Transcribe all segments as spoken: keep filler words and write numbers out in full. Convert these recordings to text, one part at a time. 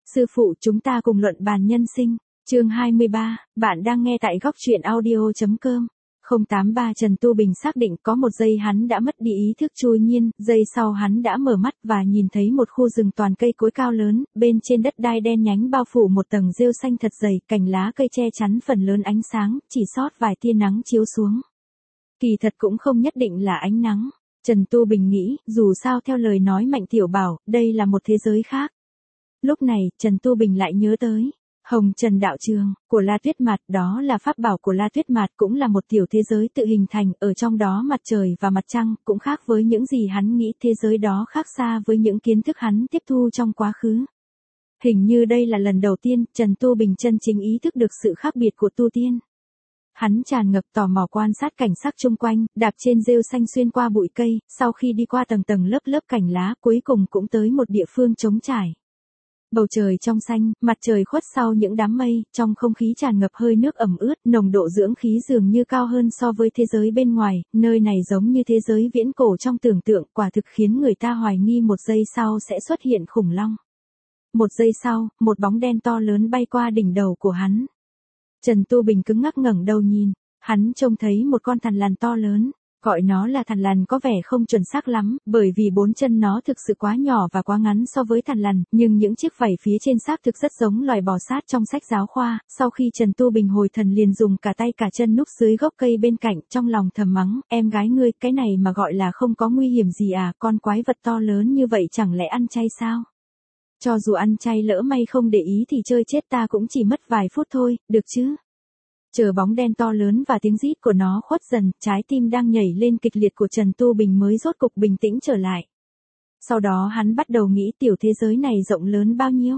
Sư phụ, chúng ta cùng luận bàn nhân sinh. Chương hai mươi ba, bạn đang nghe tại góc truyện audio chấm com. không tám ba Trần Tu Bình xác định có một giây hắn đã mất đi ý thức chui nhiên, giây sau hắn đã mở mắt và nhìn thấy một khu rừng toàn cây cối cao lớn, bên trên đất đai đen nhánh bao phủ một tầng rêu xanh thật dày, cành lá cây che chắn phần lớn ánh sáng, chỉ sót vài tia nắng chiếu xuống. Kỳ thật cũng không nhất định là ánh nắng. Trần Tu Bình nghĩ, dù sao theo lời nói Mạnh Tiểu Bảo, đây là một thế giới khác. Lúc này, Trần Tu Bình lại nhớ tới Hồng Trần Đạo Trường của La Tuyết Mạt, đó là pháp bảo của La Tuyết Mạt, cũng là một tiểu thế giới tự hình thành, ở trong đó mặt trời và mặt trăng cũng khác với những gì hắn nghĩ, thế giới đó khác xa với những kiến thức hắn tiếp thu trong quá khứ. Hình như đây là lần đầu tiên Trần Tu Bình chân chính ý thức được sự khác biệt của tu tiên. Hắn tràn ngập tò mò quan sát cảnh sắc chung quanh, đạp trên rêu xanh xuyên qua bụi cây, sau khi đi qua tầng tầng lớp lớp cành lá, cuối cùng cũng tới một địa phương trống trải. Bầu trời trong xanh, mặt trời khuất sau những đám mây, trong không khí tràn ngập hơi nước ẩm ướt, nồng độ dưỡng khí dường như cao hơn so với thế giới bên ngoài, nơi này giống như thế giới viễn cổ trong tưởng tượng, quả thực khiến người ta hoài nghi một giây sau sẽ xuất hiện khủng long. Một giây sau, một bóng đen to lớn bay qua đỉnh đầu của hắn. Trần Tu Bình cứng ngắc ngẩng đầu nhìn, hắn trông thấy một con thằn lằn to lớn, gọi nó là thằn lằn có vẻ không chuẩn xác lắm, bởi vì bốn chân nó thực sự quá nhỏ và quá ngắn so với thằn lằn, nhưng những chiếc vảy phía trên xác thực rất giống loài bò sát trong sách giáo khoa. Sau khi Trần Tu Bình hồi thần liền dùng cả tay cả chân núp dưới gốc cây bên cạnh, trong lòng thầm mắng, em gái ngươi, cái này mà gọi là không có nguy hiểm gì à, con quái vật to lớn như vậy chẳng lẽ ăn chay sao? Cho dù ăn chay lỡ may không để ý thì chơi chết ta cũng chỉ mất vài phút thôi, được chứ? Chờ bóng đen to lớn và tiếng rít của nó khuất dần, trái tim đang nhảy lên kịch liệt của Trần Tu Bình mới rốt cục bình tĩnh trở lại. Sau đó hắn bắt đầu nghĩ tiểu thế giới này rộng lớn bao nhiêu?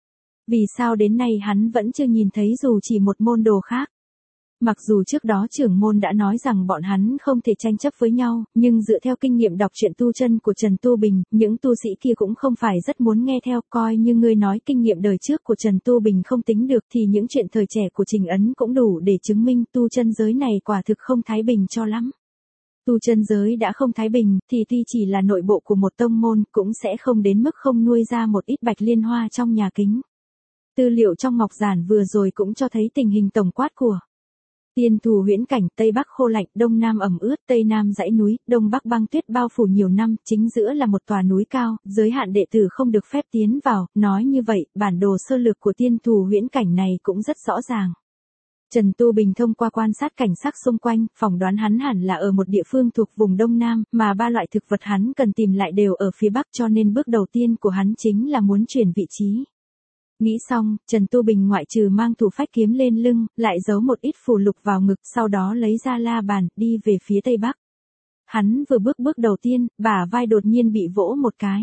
Vì sao đến nay hắn vẫn chưa nhìn thấy dù chỉ một môn đồ khác? Mặc dù trước đó trưởng môn đã nói rằng bọn hắn không thể tranh chấp với nhau, nhưng dựa theo kinh nghiệm đọc truyện tu chân của Trần Tu Bình, những tu sĩ kia cũng không phải rất muốn nghe theo, coi như ngươi nói kinh nghiệm đời trước của Trần Tu Bình không tính được thì những chuyện thời trẻ của Trình Ấn cũng đủ để chứng minh tu chân giới này quả thực không thái bình cho lắm. Tu chân giới đã không thái bình, thì tuy chỉ là nội bộ của một tông môn cũng sẽ không đến mức không nuôi ra một ít bạch liên hoa trong nhà kính. Tư liệu trong ngọc giản vừa rồi cũng cho thấy tình hình tổng quát của Tiên Thù huyễn cảnh, Tây Bắc khô lạnh, Đông Nam ẩm ướt, Tây Nam dãy núi, Đông Bắc băng tuyết bao phủ nhiều năm, chính giữa là một tòa núi cao, giới hạn đệ tử không được phép tiến vào, nói như vậy, bản đồ sơ lược của Tiên Thù huyễn cảnh này cũng rất rõ ràng. Trần Tu Bình thông qua quan sát cảnh sắc xung quanh, phỏng đoán hắn hẳn là ở một địa phương thuộc vùng Đông Nam, mà ba loại thực vật hắn cần tìm lại đều ở phía Bắc, cho nên bước đầu tiên của hắn chính là muốn chuyển vị trí. Nghĩ xong, Trần Tu Bình ngoại trừ mang thủ phách kiếm lên lưng, lại giấu một ít phù lục vào ngực, sau đó lấy ra la bàn, đi về phía Tây Bắc. Hắn vừa bước bước đầu tiên, bả vai đột nhiên bị vỗ một cái.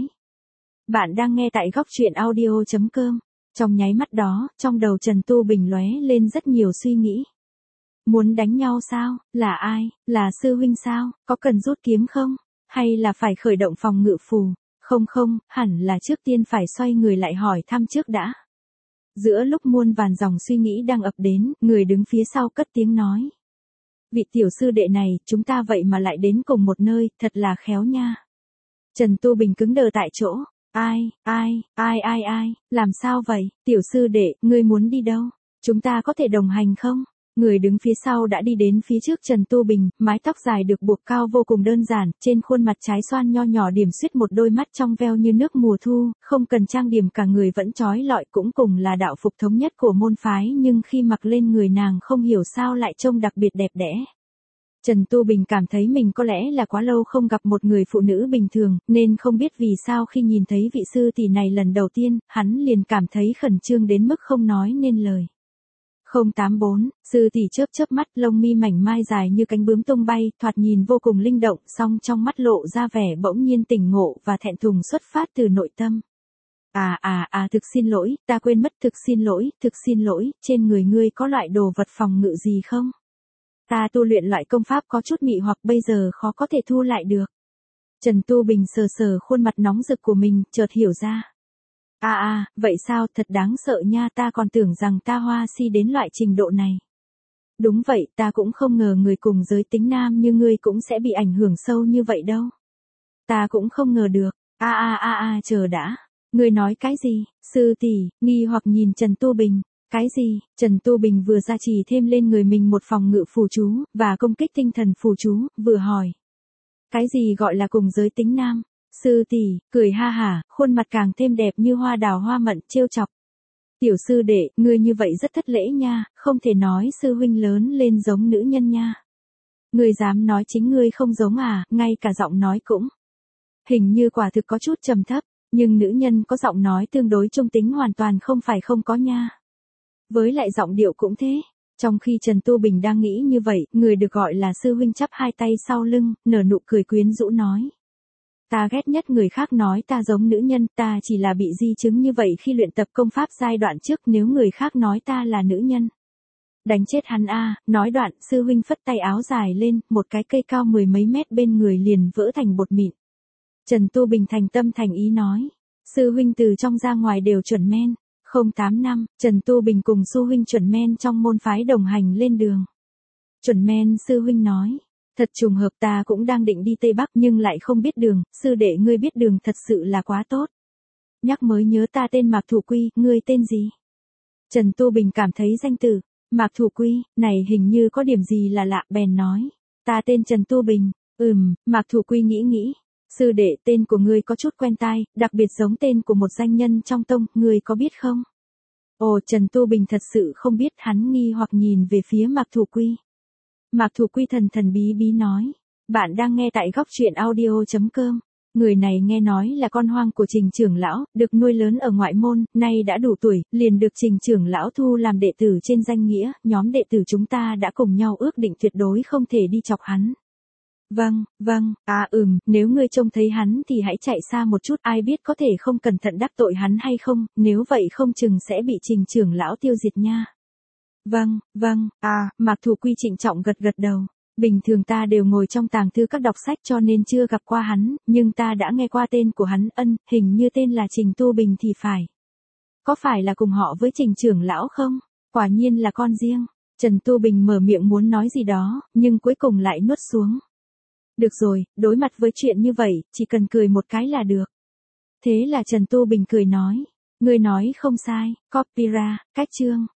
Bạn đang nghe tại góc truyện audio chấm com. Trong nháy mắt đó, trong đầu Trần Tu Bình lóe lên rất nhiều suy nghĩ. Muốn đánh nhau sao? Là ai? Là sư huynh sao? Có cần rút kiếm không? Hay là phải khởi động phòng ngự phù? Không không, hẳn là trước tiên phải xoay người lại hỏi thăm trước đã. Giữa lúc muôn vàn dòng suy nghĩ đang ập đến, người đứng phía sau cất tiếng nói. Vị tiểu sư đệ này, chúng ta vậy mà lại đến cùng một nơi, thật là khéo nha. Trần Tu Bình cứng đờ tại chỗ. Ai, ai, ai ai ai, làm sao vậy? Tiểu sư đệ, ngươi muốn đi đâu? Chúng ta có thể đồng hành không? Người đứng phía sau đã đi đến phía trước Trần Tu Bình, mái tóc dài được buộc cao vô cùng đơn giản, trên khuôn mặt trái xoan nho nhỏ điểm xuyết một đôi mắt trong veo như nước mùa thu, không cần trang điểm cả người vẫn trói lọi, cũng cùng là đạo phục thống nhất của môn phái, nhưng khi mặc lên người nàng không hiểu sao lại trông đặc biệt đẹp đẽ. Trần Tu Bình cảm thấy mình có lẽ là quá lâu không gặp một người phụ nữ bình thường, nên không biết vì sao khi nhìn thấy vị sư tỷ này lần đầu tiên, hắn liền cảm thấy khẩn trương đến mức không nói nên lời. không tám bốn, sư tỷ chớp chớp mắt, lông mi mảnh mai dài như cánh bướm tung bay, thoạt nhìn vô cùng linh động, song trong mắt lộ ra vẻ bỗng nhiên tỉnh ngộ và thẹn thùng xuất phát từ nội tâm. À à à thực xin lỗi, ta quên mất, thực xin lỗi, thực xin lỗi, trên người ngươi có loại đồ vật phòng ngự gì không? Ta tu luyện loại công pháp có chút mị hoặc bây giờ khó có thể thu lại được. Trần Tu Bình sờ sờ khuôn mặt nóng rực của mình, chợt hiểu ra. À à, vậy sao, thật đáng sợ nha, ta còn tưởng rằng ta hoa si đến loại trình độ này. Đúng vậy, ta cũng không ngờ người cùng giới tính nam như ngươi cũng sẽ bị ảnh hưởng sâu như vậy đâu. Ta cũng không ngờ được, a a a a chờ đã. Ngươi nói cái gì? Sư tỷ, nghi hoặc nhìn Trần Tu Bình. Cái gì? Trần Tu Bình vừa gia trì thêm lên người mình một phòng ngự phù chú, và công kích tinh thần phù chú, vừa hỏi. Cái gì gọi là cùng giới tính nam? Sư tỷ, cười ha hả, khuôn mặt càng thêm đẹp như hoa đào hoa mận, trêu chọc. Tiểu sư đệ, ngươi như vậy rất thất lễ nha, không thể nói sư huynh lớn lên giống nữ nhân nha. Ngươi dám nói chính ngươi không giống à, ngay cả giọng nói cũng. Hình như quả thực có chút trầm thấp, nhưng nữ nhân có giọng nói tương đối trung tính hoàn toàn không phải không có nha. Với lại giọng điệu cũng thế. Trong khi Trần Tu Bình đang nghĩ như vậy, người được gọi là sư huynh chắp hai tay sau lưng, nở nụ cười quyến rũ nói. Ta ghét nhất người khác nói ta giống nữ nhân, ta chỉ là bị di chứng như vậy khi luyện tập công pháp giai đoạn trước, nếu người khác nói ta là nữ nhân. Đánh chết hắn a, nói đoạn, sư huynh phất tay áo dài lên, một cái cây cao mười mấy mét bên người liền vỡ thành bột mịn. Trần Tu Bình thành tâm thành ý nói, sư huynh từ trong ra ngoài đều chuẩn men. Không tám năm, Trần Tu Bình cùng sư huynh chuẩn men trong môn phái đồng hành lên đường. Chuẩn men sư huynh nói, thật trùng hợp ta cũng đang định đi Tây Bắc nhưng lại không biết đường, sư đệ ngươi biết đường thật sự là quá tốt. Nhắc mới nhớ ta tên Mạc Thủ Quy, ngươi tên gì? Trần Tu Bình cảm thấy danh từ, Mạc Thủ Quy, này hình như có điểm gì là lạ bèn nói, ta tên Trần Tu Bình, ừm, Mạc Thủ Quy nghĩ nghĩ. Sư đệ, tên của ngươi có chút quen tai, đặc biệt giống tên của một danh nhân trong tông, ngươi có biết không? Ồ, Trần Tu Bình thật sự không biết, hắn nghi hoặc nhìn về phía Mạc Thủ Quy. Mạc Thủ Quy thần thần bí bí nói, bạn đang nghe tại góc truyện audio chấm com. Người này nghe nói là con hoang của Trình trưởng lão, được nuôi lớn ở ngoại môn, nay đã đủ tuổi, liền được Trình trưởng lão thu làm đệ tử trên danh nghĩa, nhóm đệ tử chúng ta đã cùng nhau ước định tuyệt đối không thể đi chọc hắn. Vâng, vâng, à ừm, nếu ngươi trông thấy hắn thì hãy chạy xa một chút, ai biết có thể không cẩn thận đắc tội hắn hay không, nếu vậy không chừng sẽ bị Trình trưởng lão tiêu diệt nha. Vâng, vâng, à, Mạc Thủ Quy trịnh trọng gật gật đầu. Bình thường ta đều ngồi trong tàng thư các đọc sách cho nên chưa gặp qua hắn, nhưng ta đã nghe qua tên của hắn, ân, hình như tên là Trình Tu Bình thì phải. Có phải là cùng họ với Trình trưởng lão không? Quả nhiên là con riêng. Trần Tu Bình mở miệng muốn nói gì đó, nhưng cuối cùng lại nuốt xuống. Được rồi, đối mặt với chuyện như vậy, chỉ cần cười một cái là được. Thế là Trần Tu Bình cười nói, ngươi nói không sai, copyright, cách chương.